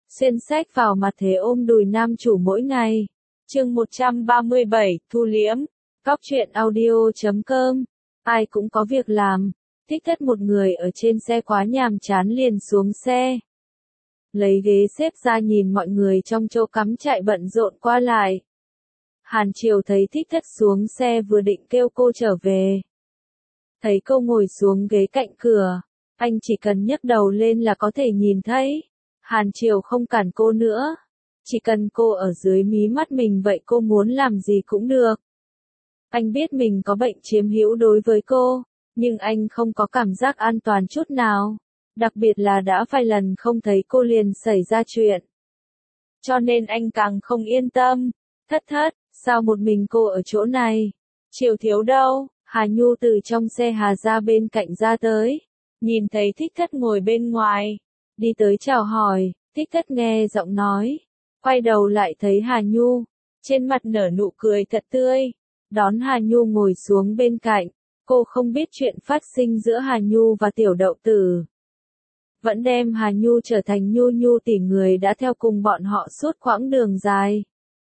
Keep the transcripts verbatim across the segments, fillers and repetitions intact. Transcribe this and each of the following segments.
Xuyên sách vào mặt thế ôm đùi nam chủ mỗi ngày. Chương một trăm ba mươi bảy, thu liễm. Cóc truyện audio chấm com. Ai cũng có việc làm. Thích Thất một người ở trên xe quá nhàm chán liền xuống xe. Lấy ghế xếp ra nhìn mọi người trong chỗ cắm trại bận rộn qua lại. Hàn Triều thấy Thích Thất xuống xe vừa định kêu cô trở về. Thấy cô ngồi xuống ghế cạnh cửa, anh chỉ cần nhấc đầu lên là có thể nhìn thấy. Hàn Triều không cản cô nữa. Chỉ cần cô ở dưới mí mắt mình vậy cô muốn làm gì cũng được. Anh biết mình có bệnh chiếm hữu đối với cô, nhưng anh không có cảm giác an toàn chút nào. Đặc biệt là đã vài lần không thấy cô liền xảy ra chuyện. Cho nên anh càng không yên tâm. Thất Thất, sao một mình cô ở chỗ này? Triều thiếu đâu? Hà Nhu từ trong xe Hà ra bên cạnh ra tới. Nhìn thấy Thích Thất ngồi bên ngoài. Đi tới chào hỏi, Thích Thất nghe giọng nói. Quay đầu lại thấy Hà Nhu. Trên mặt nở nụ cười thật tươi. Đón Hà Nhu ngồi xuống bên cạnh. Cô không biết chuyện phát sinh giữa Hà Nhu và Tiểu Đậu Tử. Vẫn đem Hà Nhu trở thành Nhu Nhu tỷ người đã theo cùng bọn họ suốt quãng đường dài.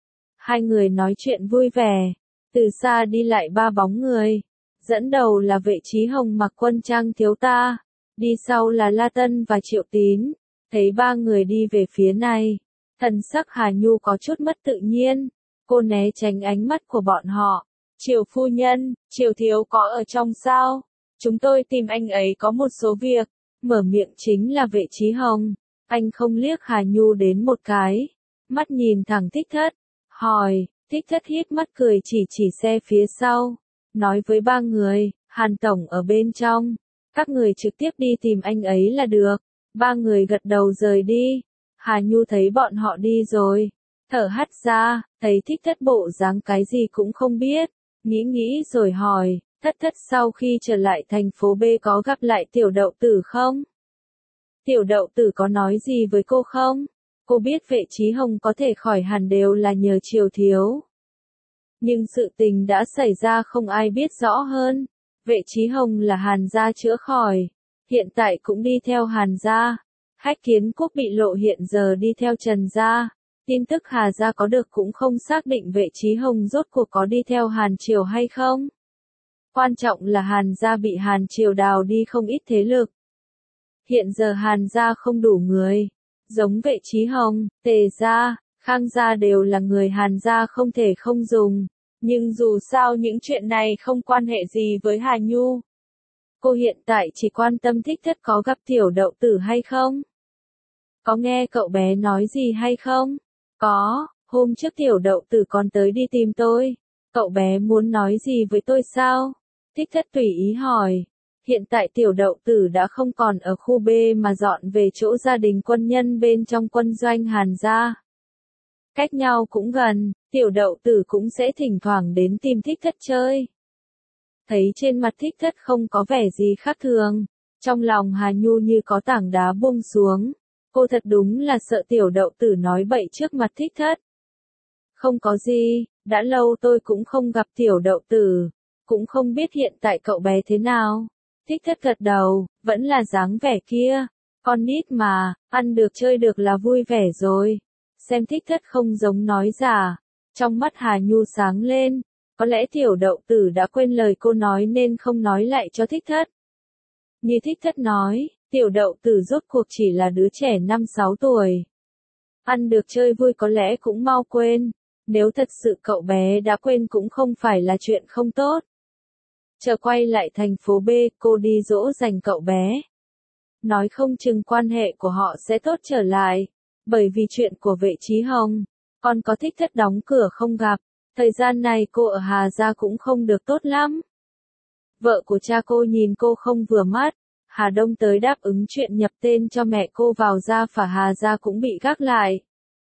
Hai người nói chuyện vui vẻ. Từ xa đi lại ba bóng người. Dẫn đầu là Vệ Chí Hồng mặc quân trang thiếu ta. Đi sau là La Tân và Triệu Tín. Thấy ba người đi về phía này. Thần sắc Hà Nhu có chút mất tự nhiên. Cô né tránh ánh mắt của bọn họ. Triều phu nhân, Triều thiếu có ở trong sao? Chúng tôi tìm anh ấy có một số việc. Mở miệng chính là Vệ Chí Hồng. Anh không liếc Hà Nhu đến một cái. Mắt nhìn thẳng Thích Thất. Hỏi, Thích Thất híp mắt cười chỉ chỉ xe phía sau. Nói với ba người, Hàn Tổng ở bên trong. Các người trực tiếp đi tìm anh ấy là được. Ba người gật đầu rời đi. Hà Nhu thấy bọn họ đi rồi. Thở hắt ra, thấy Thích Thất bộ dáng cái gì cũng không biết. Nghĩ nghĩ rồi hỏi, Thất Thất sau khi trở lại thành phố B có gặp lại Tiểu Đậu Tử không? Tiểu Đậu Tử có nói gì với cô không? Cô biết Vệ Chí Hồng có thể khỏi hẳn đều là nhờ Triều thiếu. Nhưng sự tình đã xảy ra không ai biết rõ hơn. Vệ Chí Hồng là Hàn gia chữa khỏi. Hiện tại cũng đi theo Hàn gia. Hách Kiến Quốc bị lộ hiện giờ đi theo Trần gia. Tin tức Hà gia có được cũng không xác định Vệ Chí Hồng rốt cuộc có đi theo Hàn Triều hay không. Quan trọng là Hàn gia bị Hàn Triều đào đi không ít thế lực. Hiện giờ Hàn gia không đủ người. Giống Vệ Chí Hồng, Tề gia, Khang gia đều là người Hàn gia không thể không dùng. Nhưng dù sao những chuyện này không quan hệ gì với Hà Nhu. Cô hiện tại chỉ quan tâm Thích Thất có gặp Tiểu Đậu Tử hay không? Có nghe cậu bé nói gì hay không? Có, hôm trước Tiểu Đậu Tử còn tới đi tìm tôi. Cậu bé muốn nói gì với tôi sao? Thích Thất tùy ý hỏi. Hiện tại Tiểu Đậu Tử đã không còn ở khu B mà dọn về chỗ gia đình quân nhân bên trong quân doanh Hàn gia. Cách nhau cũng gần, Tiểu Đậu Tử cũng sẽ thỉnh thoảng đến tìm Thích Thất chơi. Thấy trên mặt Thích Thất không có vẻ gì khác thường, trong lòng Hà Nhu như có tảng đá buông xuống. Cô thật đúng là sợ Tiểu Đậu Tử nói bậy trước mặt Thích Thất. Không có gì, đã lâu tôi cũng không gặp Tiểu Đậu Tử, cũng không biết hiện tại cậu bé thế nào. Thích Thất gật đầu, vẫn là dáng vẻ kia, con nít mà, ăn được chơi được là vui vẻ rồi. Xem Thích Thất không giống nói giả, trong mắt Hà Nhu sáng lên, có lẽ Tiểu Đậu Tử đã quên lời cô nói nên không nói lại cho Thích Thất. Như Thích Thất nói, Tiểu Đậu Tử rốt cuộc chỉ là đứa trẻ năm sáu tuổi. Ăn được chơi vui có lẽ cũng mau quên, nếu thật sự cậu bé đã quên cũng không phải là chuyện không tốt. Chờ quay lại thành phố B, cô đi dỗ dành cậu bé. Nói không chừng quan hệ của họ sẽ tốt trở lại. Bởi vì chuyện của Vệ Chí Hồng, còn có Thích Thất đóng cửa không gặp, thời gian này cô ở Hà gia cũng không được tốt lắm. Vợ của cha cô nhìn cô không vừa mắt, Hà Đông tới đáp ứng chuyện nhập tên cho mẹ cô vào gia phả Hà gia cũng bị gác lại.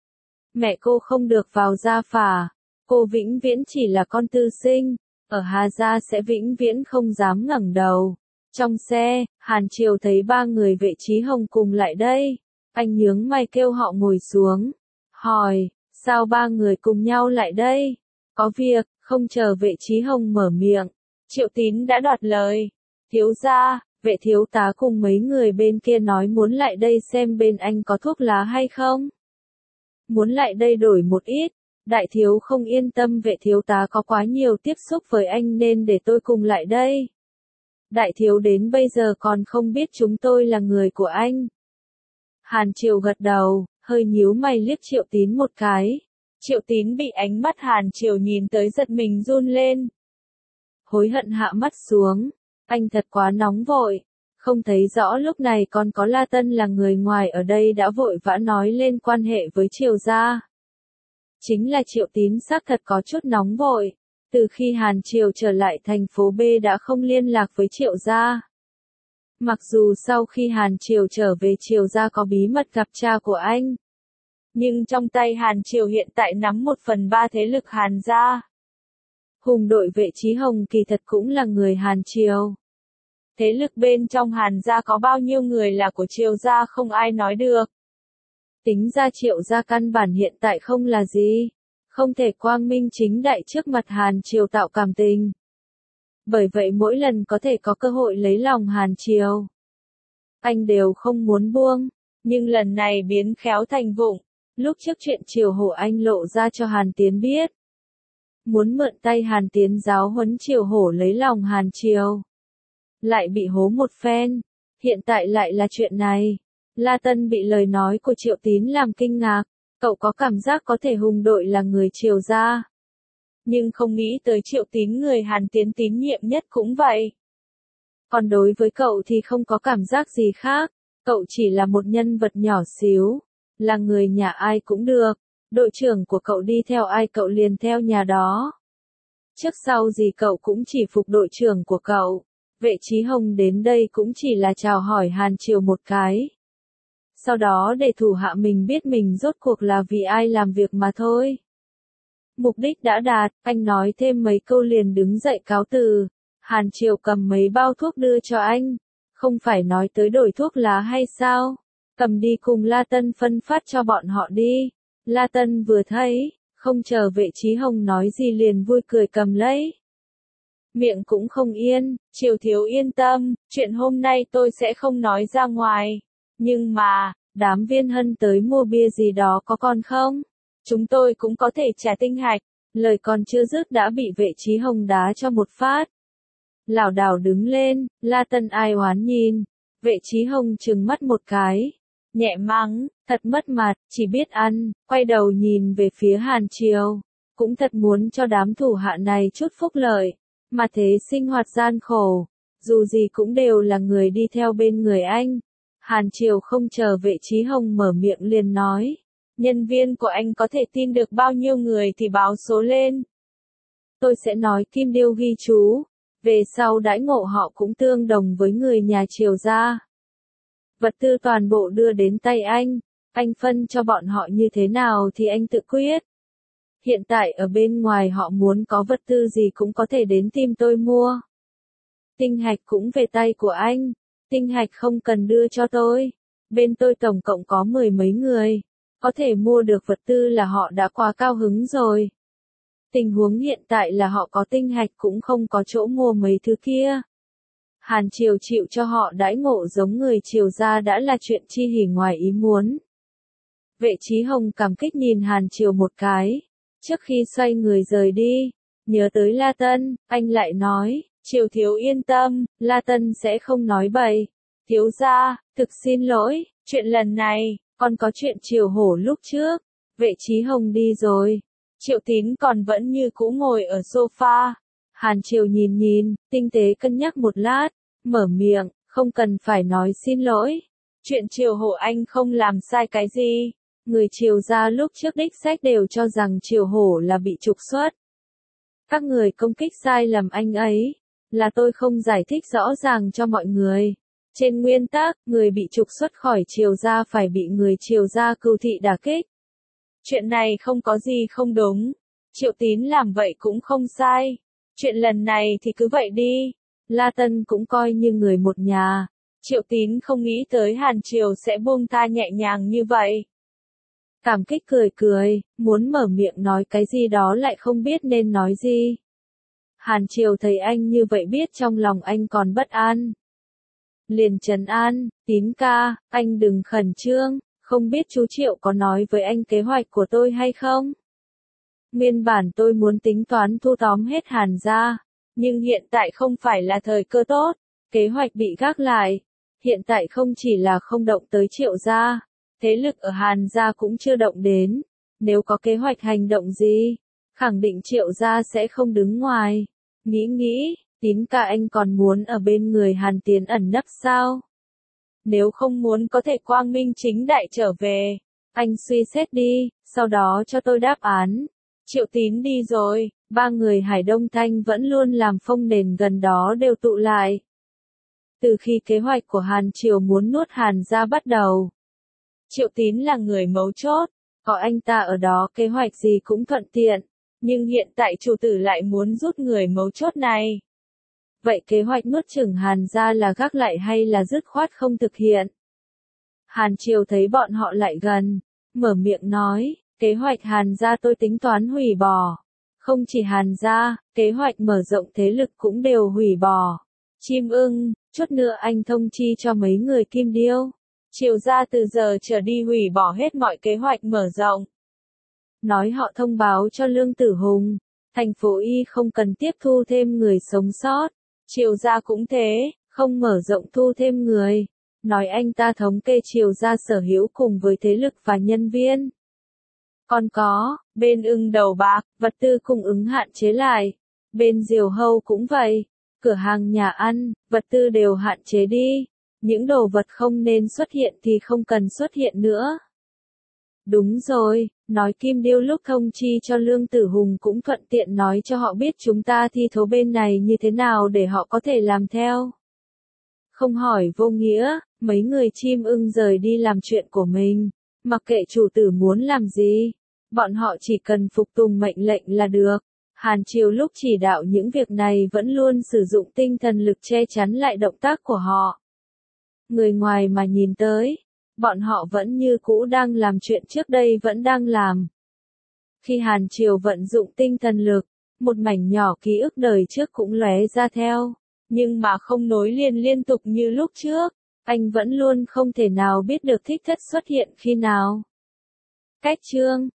Mẹ cô không được vào gia phả, cô vĩnh viễn chỉ là con tư sinh, ở Hà gia sẽ vĩnh viễn không dám ngẩng đầu. Trong xe, Hàn Triều thấy ba người Vệ Chí Hồng cùng lại đây. Anh nhướng mày kêu họ ngồi xuống. Hỏi, sao ba người cùng nhau lại đây? Có việc, không chờ Vệ Chí Hồng mở miệng. Triệu Tín đã đoạt lời. Thiếu gia, Vệ thiếu tá cùng mấy người bên kia nói muốn lại đây xem bên anh có thuốc lá hay không. muốn lại đây đổi một ít. Đại thiếu không yên tâm vệ thiếu tá có quá nhiều tiếp xúc với anh nên để tôi cùng lại đây. Đại thiếu đến bây giờ còn không biết chúng tôi là người của anh. Hàn Triều gật đầu, hơi nhíu mày liếc Triệu Tín một cái. Triệu Tín bị ánh mắt Hàn Triều nhìn tới giật mình run lên. Hối hận hạ mắt xuống, anh thật quá nóng vội, không thấy rõ lúc này còn có La Tân là người ngoài ở đây đã vội vã nói lên quan hệ với Triều gia. Chính là Triệu Tín xác thật có chút nóng vội, từ khi Hàn Triều trở lại thành phố B đã không liên lạc với Triệu gia. Mặc dù sau khi Hàn Triều trở về Triều gia có bí mật gặp cha của anh, nhưng trong tay Hàn Triều hiện tại nắm một phần ba thế lực Hàn gia. Hùng đội Vệ Chí Hồng kỳ thật cũng là người Hàn Triều. Thế lực bên trong Hàn gia có bao nhiêu người là của Triều gia không ai nói được. Tính ra Triệu gia căn bản hiện tại không là gì, không thể quang minh chính đại trước mặt Hàn Triều tạo cảm tình. Bởi vậy mỗi lần có thể có cơ hội lấy lòng Hàn Triều, anh đều không muốn buông, nhưng lần này biến khéo thành vụng. Lúc trước chuyện Triều Hổ anh lộ ra cho Hàn Tiến biết, muốn mượn tay Hàn Tiến giáo huấn Triều Hổ lấy lòng Hàn Triều, lại bị hố một phen, hiện tại lại là chuyện này. La Tân bị lời nói của Triệu Tín làm kinh ngạc, cậu có cảm giác có thể Hùng đội là người Triều gia, nhưng không nghĩ tới Triệu Tín người Hàn Tiến tín nhiệm nhất cũng vậy. Còn đối với cậu thì không có cảm giác gì khác, cậu chỉ là một nhân vật nhỏ xíu, là người nhà ai cũng được, đội trưởng của cậu đi theo ai cậu liền theo nhà đó. Trước sau gì cậu cũng chỉ phục đội trưởng của cậu, Vệ Chí Hồng đến đây cũng chỉ là chào hỏi Hàn Triều một cái. Sau đó để thủ hạ mình biết mình rốt cuộc là vì ai làm việc mà thôi. Mục đích đã đạt, anh nói thêm mấy câu liền đứng dậy cáo từ. Hàn Triều cầm mấy bao thuốc đưa cho anh. Không phải nói tới đổi thuốc lá hay sao? Cầm đi cùng La Tân phân phát cho bọn họ đi. La Tân vừa thấy, không chờ Vệ Chí Hồng nói gì liền vui cười cầm lấy. Miệng cũng không yên, Triều thiếu yên tâm, chuyện hôm nay tôi sẽ không nói ra ngoài. Nhưng mà, đám Viên Hân tới mua bia gì đó có còn không? Chúng tôi cũng có thể trả tinh hạch. Lời còn chưa dứt đã bị Vệ Chí Hồng đá cho một phát. Lảo đảo đứng lên, La Tân ai oán nhìn. Vệ Chí Hồng trừng mắt một cái. Nhẹ mắng, thật mất mặt, chỉ biết ăn, quay đầu nhìn về phía Hàn Triều. Cũng thật muốn cho đám thủ hạ này chút phúc lợi. Mà thế sinh hoạt gian khổ. Dù gì cũng đều là người đi theo bên người anh. Hàn Triều không chờ Vệ Chí Hồng mở miệng liền nói. Nhân viên của anh có thể tin được bao nhiêu người thì báo số lên. Tôi sẽ nói Kim Điêu ghi chú. Về sau đãi ngộ họ cũng tương đồng với người nhà Triều gia. Vật tư toàn bộ đưa đến tay anh. Anh phân cho bọn họ như thế nào thì anh tự quyết. Hiện tại ở bên ngoài họ muốn có vật tư gì cũng có thể đến tìm tôi mua. Tinh hạch cũng về tay của anh. Tinh hạch không cần đưa cho tôi. Bên tôi tổng cộng có mười mấy người. Có thể mua được vật tư là họ đã quá cao hứng rồi. Tình huống hiện tại là họ có tinh hạch cũng không có chỗ mua mấy thứ kia. Hàn Triều chịu cho họ đãi ngộ giống người Triều gia đã là chuyện chi hỉ ngoài ý muốn. Vệ Chí Hồng cảm kích nhìn Hàn Triều một cái. Trước khi xoay người rời đi, nhớ tới La Tân, anh lại nói, Triều thiếu yên tâm, La Tân sẽ không nói bậy. Thiếu gia, thực xin lỗi, chuyện lần này, còn có chuyện Triều Hổ lúc trước. Vệ Chí Hồng đi rồi. Triệu Tín còn vẫn như cũ ngồi ở sofa. Hàn Triều nhìn nhìn, tinh tế cân nhắc một lát, mở miệng, không cần phải nói xin lỗi. Chuyện Triều Hổ anh không làm sai cái gì. Người Triều gia lúc trước đích sách đều cho rằng Triều Hổ là bị trục xuất. Các người công kích sai lầm anh ấy, là tôi không giải thích rõ ràng cho mọi người. Trên nguyên tắc, người bị trục xuất khỏi Triều gia phải bị người Triều gia cừu thị đả kích. Chuyện này không có gì không đúng. Triệu Tín làm vậy cũng không sai. Chuyện lần này thì cứ vậy đi. La Tân cũng coi như người một nhà. Triệu Tín không nghĩ tới Hàn Triều sẽ buông tha nhẹ nhàng như vậy. Cảm kích cười cười, muốn mở miệng nói cái gì đó lại không biết nên nói gì. Hàn Triều thấy anh như vậy biết trong lòng anh còn bất an. Liền trấn an, Tín ca, anh đừng khẩn trương, Không biết chú Triệu có nói với anh kế hoạch của tôi hay không? Nguyên bản tôi muốn tính toán thu tóm hết Hàn gia, nhưng hiện tại không phải là thời cơ tốt, kế hoạch bị gác lại. Hiện tại không chỉ là không động tới Triệu gia, thế lực ở Hàn gia cũng chưa động đến, nếu có kế hoạch hành động gì, khẳng định Triệu gia sẽ không đứng ngoài. Nghĩ nghĩ, Tín ca anh còn muốn ở bên người Hàn Tiến ẩn nấp sao? Nếu không muốn có thể quang minh chính đại trở về, anh suy xét đi, sau đó cho tôi đáp án. Triệu Tín đi rồi, ba người Hải Đông Thanh vẫn luôn làm phông nền gần đó đều tụ lại. Từ khi kế hoạch của Hàn Triều muốn nuốt Hàn gia bắt đầu, Triệu Tín là người mấu chốt, có anh ta ở đó kế hoạch gì cũng thuận tiện, nhưng hiện tại chủ tử lại muốn rút người mấu chốt này. Vậy kế hoạch nuốt chửng Hàn gia là gác lại hay là dứt khoát không thực hiện? Hàn Triều thấy bọn họ lại gần, mở miệng nói, kế hoạch Hàn gia tôi tính toán hủy bỏ. Không chỉ Hàn gia, kế hoạch mở rộng thế lực cũng đều hủy bỏ. Chim ưng, chút nữa anh thông chi cho mấy người Kim Điêu. Triều gia từ giờ trở đi hủy bỏ hết mọi kế hoạch mở rộng. Nói họ thông báo cho Lương Tử Hùng, thành phố Y không cần tiếp thu thêm người sống sót. Triều gia cũng thế, không mở rộng thu thêm người. Nói anh ta thống kê Triều gia sở hữu cùng với thế lực và nhân viên. Còn có, bên ưng đầu bạc, vật tư cung ứng hạn chế lại. Bên Diều Hâu cũng vậy. Cửa hàng nhà ăn, vật tư đều hạn chế đi. Những đồ vật không nên xuất hiện thì không cần xuất hiện nữa. Đúng rồi, nói Kim Điêu lúc thông chi cho Lương Tử Hùng cũng thuận tiện nói cho họ biết chúng ta thi thố bên này như thế nào để họ có thể làm theo. Không hỏi vô nghĩa, mấy người chim ưng rời đi làm chuyện của mình, mặc kệ chủ tử muốn làm gì, bọn họ chỉ cần phục tùng mệnh lệnh là được. Hàn Triều lúc chỉ đạo những việc này vẫn luôn sử dụng tinh thần lực che chắn lại động tác của họ. Người ngoài mà nhìn tới, bọn họ vẫn như cũ đang làm chuyện trước đây vẫn đang làm. Khi Hàn Triều vận dụng tinh thần lực, một mảnh nhỏ ký ức đời trước cũng lóe ra theo, nhưng mà không nối liền liên tục như lúc trước, anh vẫn luôn không thể nào biết được Thích Thất xuất hiện khi nào. Cách chương